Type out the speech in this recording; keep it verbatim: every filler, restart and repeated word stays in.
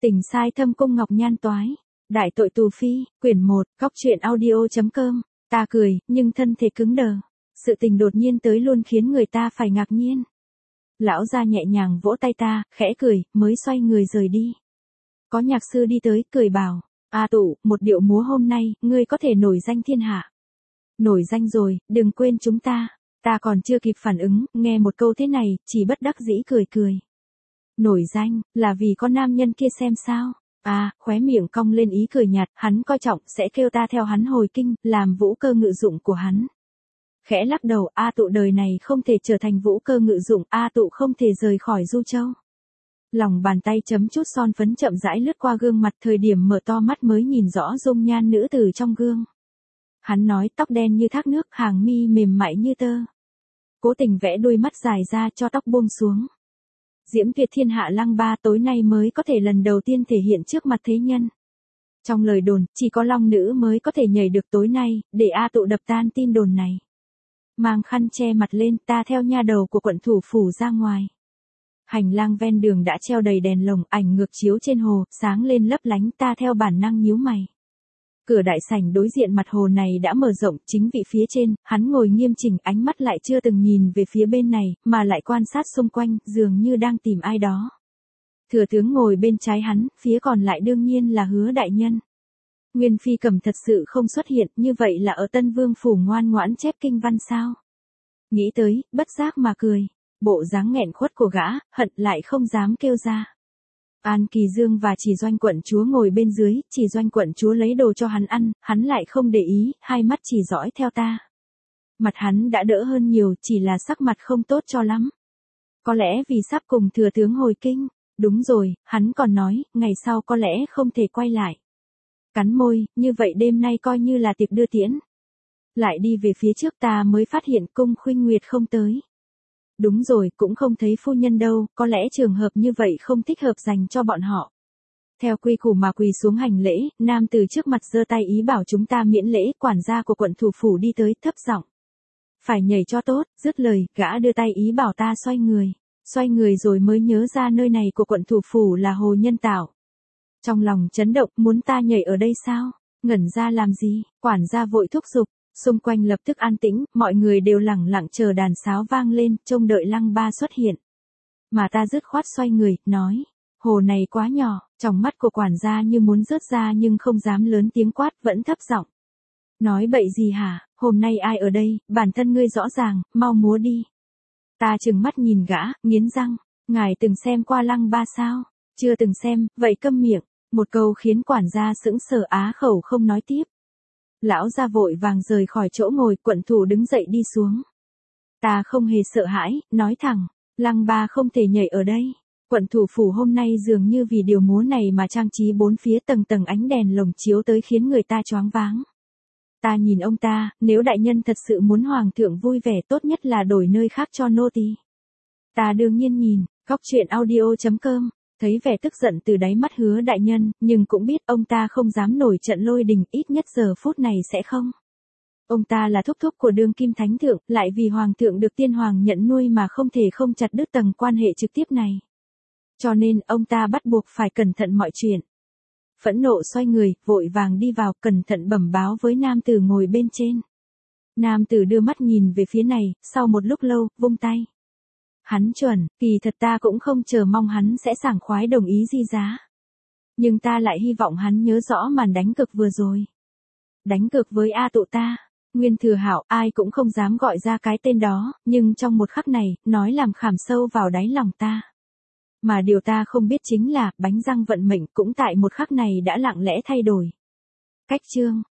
Tình sai thâm cung ngọc nhan toái. Đại tội tù phi, quyển một, góc truyện audio.com. Ta cười, nhưng thân thể cứng đờ. Sự tình đột nhiên tới luôn khiến người ta phải ngạc nhiên. Lão gia nhẹ nhàng vỗ tay ta, khẽ cười, mới xoay người rời đi. Có nhạc sư đi tới, cười bảo, A Tụ, một điệu múa hôm nay, ngươi có thể nổi danh thiên hạ. Nổi danh rồi, đừng quên chúng ta. Ta còn chưa kịp phản ứng, nghe một câu thế này, chỉ bất đắc dĩ cười cười. Nổi danh, là vì có nam nhân kia xem sao? À, khóe miệng cong lên ý cười nhạt, hắn coi trọng, sẽ kêu ta theo hắn hồi kinh, làm vũ cơ ngự dụng của hắn. Khẽ lắc đầu, A Tụ đời này không thể trở thành vũ cơ ngự dụng, A Tụ không thể rời khỏi Du Châu. Lòng bàn tay chấm chút son phấn chậm rãi lướt qua gương mặt, thời điểm mở to mắt mới nhìn rõ dung nhan nữ tử trong gương. Hắn nói tóc đen như thác nước, hàng mi mềm mại như tơ. Cố tình vẽ đuôi mắt dài ra cho tóc buông xuống. Diễm tuyệt thiên hạ lăng ba tối nay mới có thể lần đầu tiên thể hiện trước mặt thế nhân. Trong lời đồn, chỉ có long nữ mới có thể nhảy được tối nay, để A Tụ đập tan tin đồn này. Mang khăn che mặt lên, ta theo nha đầu của quận thủ phủ ra ngoài. Hành lang ven đường đã treo đầy đèn lồng, ảnh ngược chiếu trên hồ, sáng lên lấp lánh, ta theo bản năng nhíu mày. Cửa đại sảnh đối diện mặt hồ này đã mở rộng, chính vị phía trên, hắn ngồi nghiêm chỉnh, ánh mắt lại chưa từng nhìn về phía bên này, mà lại quan sát xung quanh, dường như đang tìm ai đó. Thừa tướng ngồi bên trái hắn, phía còn lại đương nhiên là Hứa đại nhân. Nguyên phi cầm thật sự không xuất hiện, như vậy là ở Tân Vương phủ ngoan ngoãn chép kinh văn sao? Nghĩ tới, bất giác mà cười. Bộ dáng nghẹn khuất của gã, hận lại không dám kêu ra. An Kỳ Dương và Chỉ Doanh quận chúa ngồi bên dưới, Chỉ Doanh quận chúa lấy đồ cho hắn ăn, hắn lại không để ý, hai mắt chỉ dõi theo ta. Mặt hắn đã đỡ hơn nhiều, chỉ là sắc mặt không tốt cho lắm. Có lẽ vì sắp cùng thừa tướng hồi kinh. Đúng rồi, hắn còn nói, ngày sau có lẽ không thể quay lại. Cắn môi, như vậy đêm nay coi như là tiệc đưa tiễn. Lại đi về phía trước ta mới phát hiện Cung Khuynh Nguyệt không tới. Đúng rồi, cũng không thấy phu nhân đâu, có lẽ trường hợp như vậy không thích hợp dành cho bọn họ. Theo quy củ mà quỳ xuống hành lễ, nam từ trước mặt giơ tay ý bảo chúng ta miễn lễ, quản gia của quận thủ phủ đi tới, thấp giọng. Phải nhảy cho tốt, dứt lời, gã đưa tay ý bảo ta xoay người. Xoay người rồi mới nhớ ra nơi này của quận thủ phủ là hồ nhân tạo. Trong lòng chấn động, muốn ta nhảy ở đây sao? Ngẩn ra làm gì? Quản gia vội thúc giục. Xung quanh lập tức an tĩnh, mọi người đều lẳng lặng chờ đàn sáo vang lên, trông đợi lăng ba xuất hiện. Mà ta dứt khoát xoay người, nói, hồ này quá nhỏ, trong mắt của quản gia như muốn rớt ra nhưng không dám lớn tiếng quát, vẫn thấp giọng. Nói bậy gì hả, hôm nay ai ở đây, bản thân ngươi rõ ràng, mau múa đi. Ta trừng mắt nhìn gã, nghiến răng, ngài từng xem qua lăng ba sao? Chưa từng xem, vậy câm miệng. Một câu khiến quản gia sững sờ á khẩu không nói tiếp. Lão gia vội vàng rời khỏi chỗ ngồi, quận thủ đứng dậy đi xuống. Ta không hề sợ hãi, nói thẳng, lăng ba không thể nhảy ở đây. Quận thủ phủ hôm nay dường như vì điều múa này mà trang trí bốn phía tầng tầng ánh đèn lồng chiếu tới khiến người ta choáng váng. Ta nhìn ông ta, nếu đại nhân thật sự muốn hoàng thượng vui vẻ tốt nhất là đổi nơi khác cho nô tỳ. Ta đương nhiên nhìn, góc truyện audio.com. Thấy vẻ tức giận từ đáy mắt Hứa đại nhân, nhưng cũng biết ông ta không dám nổi trận lôi đình, ít nhất giờ phút này sẽ không. Ông ta là thúc thúc của đương kim thánh thượng, lại vì hoàng thượng được tiên hoàng nhận nuôi mà không thể không chặt đứt tầng quan hệ trực tiếp này. Cho nên, ông ta bắt buộc phải cẩn thận mọi chuyện. Phẫn nộ xoay người, vội vàng đi vào, cẩn thận bẩm báo với nam tử ngồi bên trên. Nam tử đưa mắt nhìn về phía này, sau một lúc lâu, vung tay. Hắn chuẩn, kỳ thật ta cũng không chờ mong hắn sẽ sảng khoái đồng ý di giá. Nhưng ta lại hy vọng hắn nhớ rõ màn đánh cược vừa rồi. Đánh cược với A Tụ ta, Nguyên Thừa Hạo, ai cũng không dám gọi ra cái tên đó, nhưng trong một khắc này, nói làm khảm sâu vào đáy lòng ta. Mà điều ta không biết chính là, bánh răng vận mệnh cũng tại một khắc này đã lặng lẽ thay đổi. Cách chương